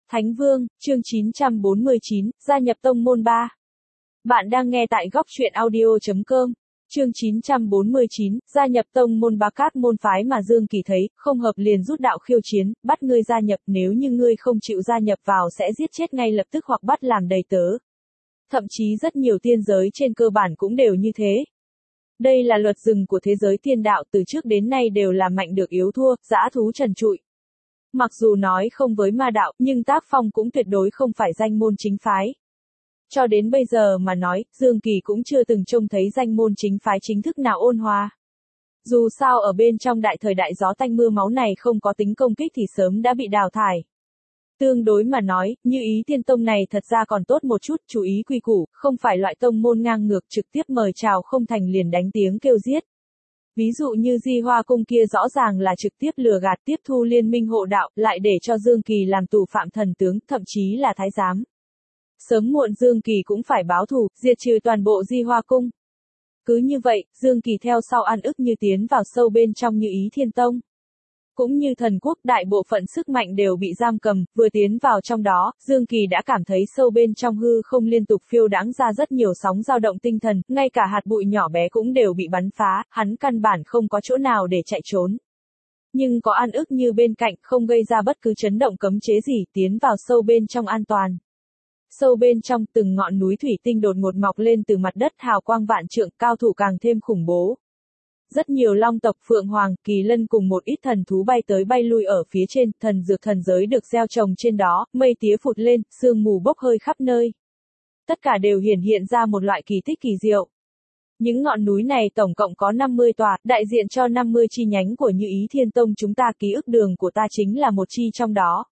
Thánh Vương, chương 949, gia nhập tông môn 3. Bạn đang nghe tại góc truyện audio.com. Chương 949, gia nhập tông môn 3. Các môn phái mà Dương Kỳ thấy không hợp liền rút đạo khiêu chiến, bắt ngươi gia nhập, nếu như ngươi không chịu gia nhập vào sẽ giết chết ngay lập tức hoặc bắt làm đầy tớ. Thậm chí rất nhiều tiên giới trên cơ bản cũng đều như thế. Đây là luật rừng của thế giới tiên đạo, từ trước đến nay đều là mạnh được yếu thua, dã thú trần trụi. Mặc dù nói không với ma đạo, nhưng tác phong cũng tuyệt đối không phải danh môn chính phái. Cho đến bây giờ mà nói, Dương Kỳ cũng chưa từng trông thấy danh môn chính phái chính thức nào ôn hòa. Dù sao ở bên trong đại thời đại gió tanh mưa máu này không có tính công kích thì sớm đã bị đào thải. Tương đối mà nói, Như Ý Thiên Tông này thật ra còn tốt một chút, chú ý quy củ, không phải loại tông môn ngang ngược trực tiếp mời chào không thành liền đánh tiếng kêu giết. Ví dụ như Di Hoa Cung kia rõ ràng là trực tiếp lừa gạt tiếp thu liên minh hộ đạo, lại để cho Dương Kỳ làm tù phạm thần tướng, thậm chí là thái giám. Sớm muộn Dương Kỳ cũng phải báo thù, diệt trừ toàn bộ Di Hoa Cung. Cứ như vậy, Dương Kỳ theo sau ăn ức như tiến vào sâu bên trong Như Ý Thiên Tông. Cũng như thần quốc, đại bộ phận sức mạnh đều bị giam cầm, vừa tiến vào trong đó, Dương Kỳ đã cảm thấy sâu bên trong hư không liên tục phiêu đãng ra rất nhiều sóng dao động tinh thần, ngay cả hạt bụi nhỏ bé cũng đều bị bắn phá, hắn căn bản không có chỗ nào để chạy trốn. Nhưng có An Ức Như bên cạnh, không gây ra bất cứ chấn động cấm chế gì, tiến vào sâu bên trong an toàn. Sâu bên trong, từng ngọn núi thủy tinh đột ngột mọc lên từ mặt đất, hào quang vạn trượng, cao thủ càng thêm khủng bố. Rất nhiều long tộc, phượng hoàng, kỳ lân cùng một ít thần thú bay tới bay lui ở phía trên, thần dược thần giới được gieo trồng trên đó, mây tía phụt lên, sương mù bốc hơi khắp nơi. Tất cả đều hiển hiện ra một loại kỳ tích kỳ diệu. Những ngọn núi này tổng cộng có 50 tòa, đại diện cho 50 chi nhánh của Như Ý Thiên Tông chúng ta, ký ức đường của ta chính là một chi trong đó.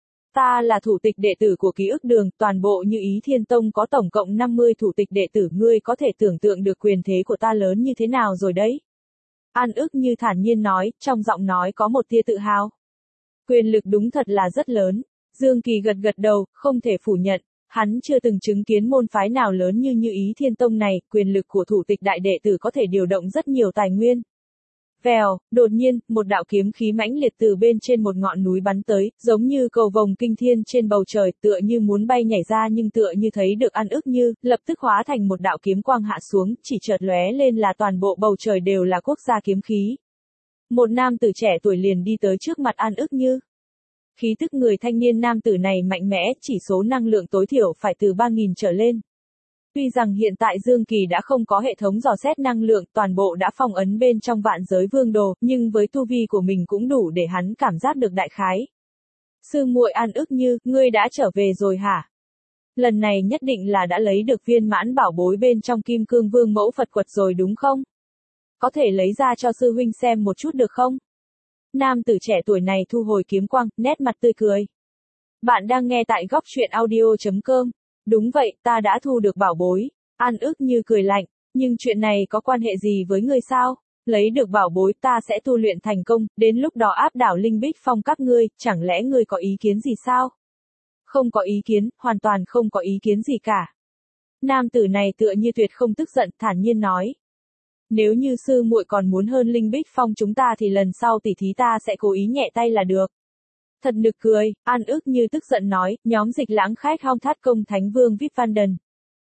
Ta là thủ tịch đệ tử của ký ức đường, toàn bộ Như Ý Thiên Tông có tổng cộng 50 thủ tịch đệ tử, ngươi có thể tưởng tượng được quyền thế của ta lớn như thế nào rồi đấy. An Ức Như thản nhiên nói, trong giọng nói có một tia tự hào. Quyền lực đúng thật là rất lớn. Dương Kỳ gật gật đầu, không thể phủ nhận, hắn chưa từng chứng kiến môn phái nào lớn như Như Ý Thiên Tông này, quyền lực của thủ tịch đại đệ tử có thể điều động rất nhiều tài nguyên. Vèo, đột nhiên, một đạo kiếm khí mãnh liệt từ bên trên một ngọn núi bắn tới, giống như cầu vồng kinh thiên trên bầu trời, tựa như muốn bay nhảy ra nhưng tựa như thấy được An Ức Như, lập tức hóa thành một đạo kiếm quang hạ xuống, chỉ chợt lóe lên là toàn bộ bầu trời đều là quốc gia kiếm khí. Một nam tử trẻ tuổi liền đi tới trước mặt An Ức Như. Khí tức người thanh niên nam tử này mạnh mẽ, chỉ số năng lượng tối thiểu phải từ 3.000 trở lên. Tuy rằng hiện tại Dương Kỳ đã không có hệ thống dò xét năng lượng, toàn bộ đã phong ấn bên trong vạn giới vương đồ, nhưng với tu vi của mình cũng đủ để hắn cảm giác được đại khái. Sư muội An Ức Như, ngươi đã trở về rồi hả? Lần này nhất định là đã lấy được viên mãn bảo bối bên trong Kim Cương Vương mẫu Phật quật rồi đúng không? Có thể lấy ra cho sư huynh xem một chút được không? Nam tử trẻ tuổi này thu hồi kiếm quang, nét mặt tươi cười. Bạn đang nghe tại góc truyện audio.com. Đúng vậy, ta đã thu được bảo bối. An Ức Như cười lạnh, nhưng chuyện này có quan hệ gì với ngươi sao? Lấy được bảo bối ta sẽ tu luyện thành công, đến lúc đó áp đảo Linh Bích Phong các ngươi, chẳng lẽ ngươi có ý kiến gì sao? Không có ý kiến, hoàn toàn không có ý kiến gì cả. Nam tử này tựa như tuyệt không tức giận, thản nhiên nói. Nếu như sư muội còn muốn hơn Linh Bích Phong chúng ta thì lần sau tỉ thí ta sẽ cố ý nhẹ tay là được. Thật nực cười, An Ức Như tức giận nói, nhóm dịch lãng khách hong thát công Thánh Vương Vip Van Đần.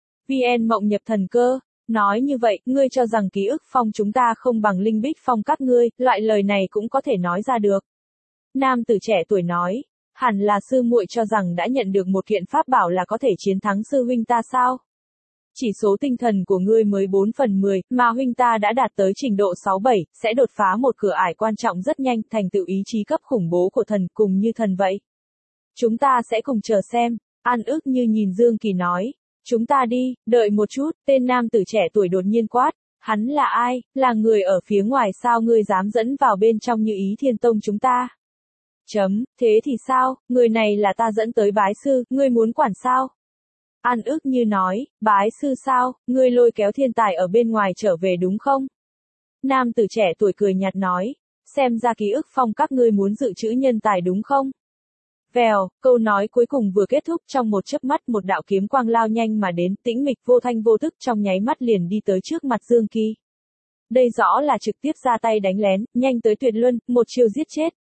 VN Mộng Nhập Thần Cơ, nói như vậy, ngươi cho rằng ký ức phong chúng ta không bằng Linh Bích Phong các ngươi, loại lời này cũng có thể nói ra được. Nam tử trẻ tuổi nói, hẳn là sư muội cho rằng đã nhận được một kiện pháp bảo là có thể chiến thắng sư huynh ta sao? Chỉ số tinh thần của ngươi mới 4/10, mà huynh ta đã đạt tới trình độ 6-7, sẽ đột phá một cửa ải quan trọng rất nhanh, thành tựu ý chí cấp khủng bố của thần, cùng như thần vậy. Chúng ta sẽ cùng chờ xem. An Ức Như nhìn Dương Kỳ nói. Chúng ta đi, đợi một chút, tên nam tử trẻ tuổi đột nhiên quát. Hắn là ai, là người ở phía ngoài sao ngươi dám dẫn vào bên trong Như Ý Thiên Tông chúng ta? Thế thì sao, người này là ta dẫn tới bái sư, ngươi muốn quản sao? An Ức Như nói, bái sư sao, ngươi lôi kéo thiên tài ở bên ngoài trở về đúng không? Nam tử trẻ tuổi cười nhạt nói, xem ra ký ức phong các ngươi muốn dự trữ nhân tài đúng không? Vèo, câu nói cuối cùng vừa kết thúc, trong một chớp mắt một đạo kiếm quang lao nhanh mà đến, tĩnh mịch vô thanh vô tức trong nháy mắt liền đi tới trước mặt Dương Kỳ. Đây rõ là trực tiếp ra tay đánh lén, nhanh tới tuyệt luân, một chiêu giết chết.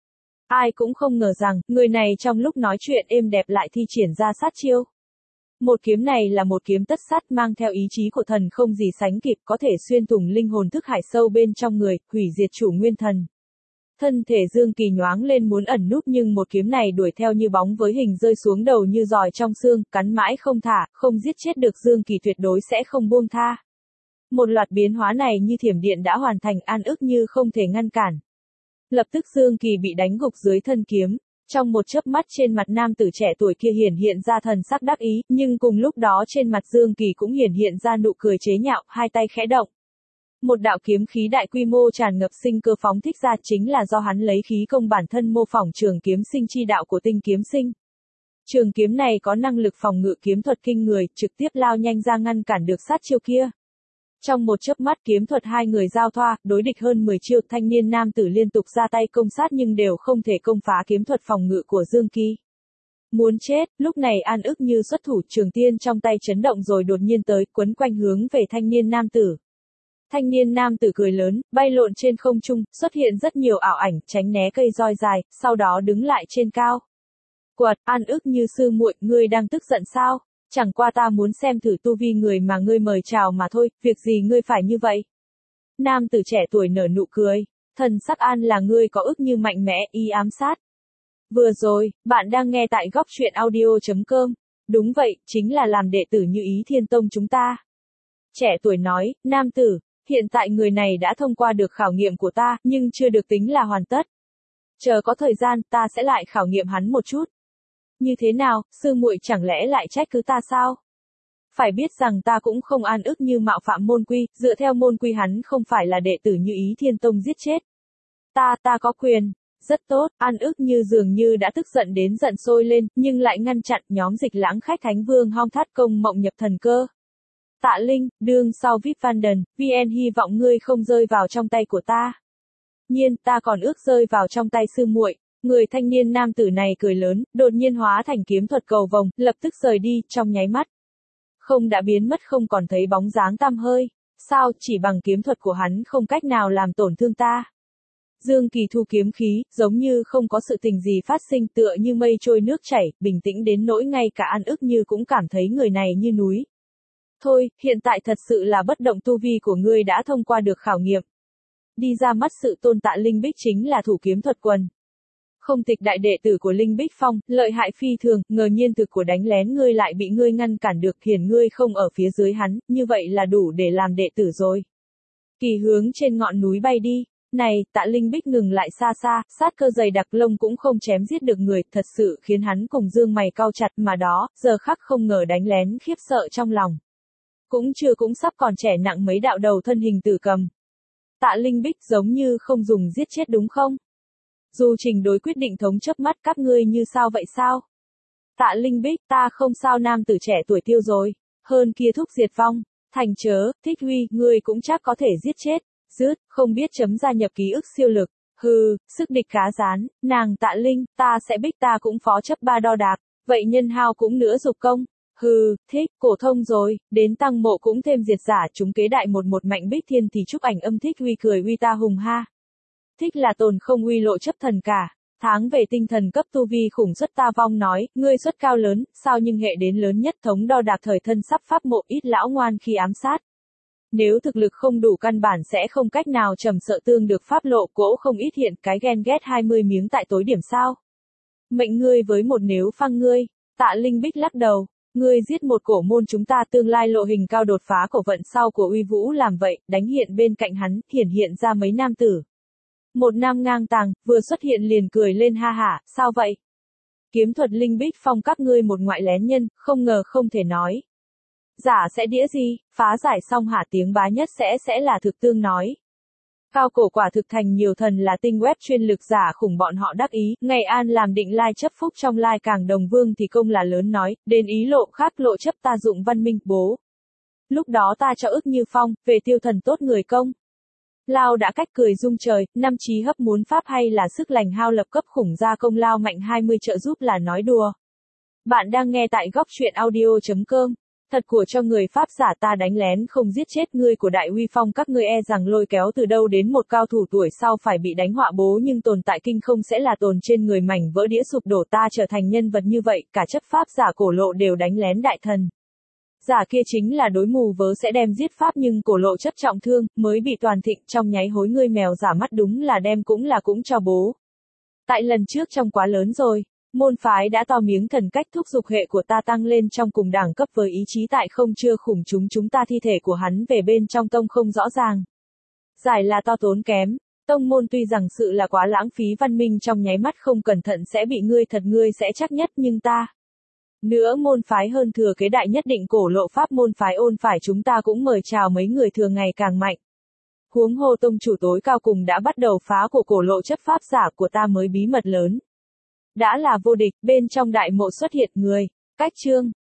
Ai cũng không ngờ rằng, người này trong lúc nói chuyện êm đẹp lại thi triển ra sát chiêu. Một kiếm này là một kiếm tất sát mang theo ý chí của thần không gì sánh kịp, có thể xuyên thủng linh hồn thức hải sâu bên trong người, hủy diệt chủ nguyên thần. Thân thể Dương Kỳ nhoáng lên muốn ẩn núp nhưng một kiếm này đuổi theo như bóng với hình rơi xuống đầu như giòi trong xương, cắn mãi không thả, không giết chết được Dương Kỳ tuyệt đối sẽ không buông tha. Một loạt biến hóa này như thiểm điện đã hoàn thành, An Ức Như không thể ngăn cản. Lập tức Dương Kỳ bị đánh gục dưới thân kiếm. Trong một chớp mắt trên mặt nam tử trẻ tuổi kia hiện ra thần sắc đắc ý, nhưng cùng lúc đó trên mặt Dương Kỳ cũng hiện ra nụ cười chế nhạo, hai tay khẽ động. Một đạo kiếm khí đại quy mô tràn ngập sinh cơ phóng thích ra, chính là do hắn lấy khí công bản thân mô phỏng trường kiếm sinh chi đạo của Tinh Kiếm Sinh. Trường kiếm này có năng lực phòng ngự kiếm thuật kinh người, trực tiếp lao nhanh ra ngăn cản được sát chiêu kia. Trong một chớp mắt kiếm thuật hai người giao thoa, đối địch hơn 10 chiêu, thanh niên nam tử liên tục ra tay công sát nhưng đều không thể công phá kiếm thuật phòng ngự của Dương Kỳ. Muốn chết, lúc này An Ức Như xuất thủ, trường tiên trong tay chấn động rồi đột nhiên tới, quấn quanh hướng về thanh niên nam tử. Thanh niên nam tử cười lớn, bay lộn trên không trung, xuất hiện rất nhiều ảo ảnh, tránh né cây roi dài, sau đó đứng lại trên cao. Quật, An Ức Như sư muội, ngươi đang tức giận sao? Chẳng qua ta muốn xem thử tu vi người mà ngươi mời chào mà thôi, việc gì ngươi phải như vậy? Nam tử trẻ tuổi nở nụ cười, thần sắc An là ngươi có Ức Như mạnh mẽ, y ám sát. Vừa rồi, bạn đang nghe tại góc truyện audio.com. Đúng vậy, chính là làm đệ tử Như Ý Thiên Tông chúng ta. Trẻ tuổi nói, nam tử, hiện tại người này đã thông qua được khảo nghiệm của ta, nhưng chưa được tính là hoàn tất. Chờ có thời gian, ta sẽ lại khảo nghiệm hắn một chút. Như thế nào, sư muội chẳng lẽ lại trách cứ ta sao? Phải biết rằng ta cũng không An Ức Như mạo phạm môn quy, dựa theo môn quy hắn không phải là đệ tử Như Ý Thiên Tông giết chết. Ta có quyền. Rất tốt, An Ức Như dường như đã tức giận đến giận sôi lên, nhưng lại ngăn chặn nhóm Dịch Lãng khách Thánh Vương Hong Thát Công mộng nhập thần cơ. Tạ Linh, đương sau VIP Vanden, VN hy vọng ngươi không rơi vào trong tay của ta. Nhiên, ta còn ước rơi vào trong tay sư muội. Người thanh niên nam tử này cười lớn, đột nhiên hóa thành kiếm thuật cầu vồng, lập tức rời đi, trong nháy mắt. Không đã biến mất không còn thấy bóng dáng tăm hơi. Sao, chỉ bằng kiếm thuật của hắn không cách nào làm tổn thương ta. Dương Kỳ thu kiếm khí, giống như không có sự tình gì phát sinh, tựa như mây trôi nước chảy, bình tĩnh đến nỗi ngay cả An Ức Như cũng cảm thấy người này như núi. Thôi, hiện tại thật sự là bất động, tu vi của ngươi đã thông qua được khảo nghiệm. Đi ra mắt sự tôn Tạ Linh Bích chính là thủ kiếm thuật quần. Không tịch đại đệ tử của Linh Bích Phong, lợi hại phi thường, ngờ nhiên thực của đánh lén ngươi lại bị ngươi ngăn cản được, hiển ngươi không ở phía dưới hắn, như vậy là đủ để làm đệ tử rồi. Kỳ hướng trên ngọn núi bay đi. Này, Tạ Linh Bích ngừng lại xa xa, sát cơ dày đặc, lông cũng không chém giết được người, thật sự khiến hắn cùng dương mày cau chặt, mà đó, giờ khắc không ngờ đánh lén khiếp sợ trong lòng. Cũng sắp còn trẻ nặng mấy đạo đầu thân hình tử cầm. Tạ Linh Bích giống như không dùng giết chết đúng không? Dù trình đối quyết định thống chớp mắt, các ngươi như sao vậy sao? Tạ Linh Bích, ta không sao, nam tử trẻ tuổi tiêu rồi. Hơn kia thúc diệt vong. Thành chớ, Thích Huy, ngươi cũng chắc có thể giết chết. Dứt, không biết chấm gia nhập ký ức siêu lực. Hừ, sức địch cá rán, nàng Tạ Linh, ta sẽ Bích ta cũng phó chấp ba đo đạc. Vậy nhân hao cũng nữa dục công. Hừ, thích, cổ thông rồi, đến tăng mộ cũng thêm diệt giả, chúng kế đại một mạnh Bích Thiên thì chúc ảnh âm. Thích Huy cười uy ta hùng ha. Thích là tồn không uy lộ chấp thần cả. Tháng về tinh thần cấp tu vi khủng xuất ta vong nói, ngươi xuất cao lớn, sao nhưng hệ đến lớn nhất thống đo đạc thời thân sắp pháp mộ ít lão ngoan khi ám sát. Nếu thực lực không đủ căn bản sẽ không cách nào trầm sợ tương được pháp lộ, cỗ không ít hiện cái ghen ghét 20 miếng tại tối điểm sao. Mệnh ngươi với một nếu phăng ngươi. Tạ Linh Bích lắc đầu. Ngươi giết một cổ môn chúng ta, tương lai lộ hình cao đột phá cổ vận sau của Uy Vũ làm vậy, đánh hiện bên cạnh hắn, hiện ra mấy nam tử. Một nam ngang tàng, vừa xuất hiện liền cười lên ha hả, sao vậy? Kiếm thuật Linh Bích Phong các ngươi một ngoại lén nhân, không ngờ không thể nói. Giả sẽ đĩa gì, phá giải xong hả, tiếng bá nhất sẽ là thực tương nói. Cao cổ quả thực thành nhiều thần là tinh web chuyên lực giả khủng, bọn họ đắc ý, ngày an làm định lai chấp phúc trong lai càng đồng vương thì công là lớn nói, đến ý lộ khác lộ chấp ta dụng văn minh, bố. Lúc đó ta cho Ức Như Phong, về tiêu thần tốt người công. Lao đã cách cười rung trời, năm trí hấp muốn pháp hay là sức lành hao lập cấp khủng gia công lao mạnh 20 trợ giúp là nói đùa. Bạn đang nghe tại góc truyện audio.com. Thật của cho người Pháp giả ta đánh lén không giết chết ngươi của đại uy phong các ngươi e rằng lôi kéo từ đâu đến một cao thủ tuổi sau phải bị đánh họa bố nhưng tồn tại kinh không sẽ là tồn trên người mảnh vỡ đĩa sụp đổ ta trở thành nhân vật như vậy, cả chấp Pháp giả cổ lộ đều đánh lén đại thần. Giả kia chính là đối mù vớ sẽ đem giết Pháp nhưng cổ lộ chất trọng thương, mới bị toàn thịnh trong nháy hối ngươi mèo giả mắt đúng là đem cũng cho bố. Tại lần trước trong quá lớn rồi. Môn phái đã to miếng thần cách thúc dục hệ của ta tăng lên trong cùng đẳng cấp với ý chí tại không chưa khủng chúng ta thi thể của hắn về bên trong tông không rõ ràng. Giải là to tốn kém, tông môn tuy rằng sự là quá lãng phí văn minh trong nháy mắt không cẩn thận sẽ bị ngươi sẽ chắc nhất nhưng ta. Nữa môn phái hơn thừa kế đại nhất định cổ lộ pháp môn phái ôn phải chúng ta cũng mời chào mấy người thường ngày càng mạnh. Huống hồ tông chủ tối cao cùng đã bắt đầu phá của cổ lộ chất pháp giả của ta mới bí mật lớn. Đã là vô địch, bên trong đại mộ xuất hiện người, cách chương.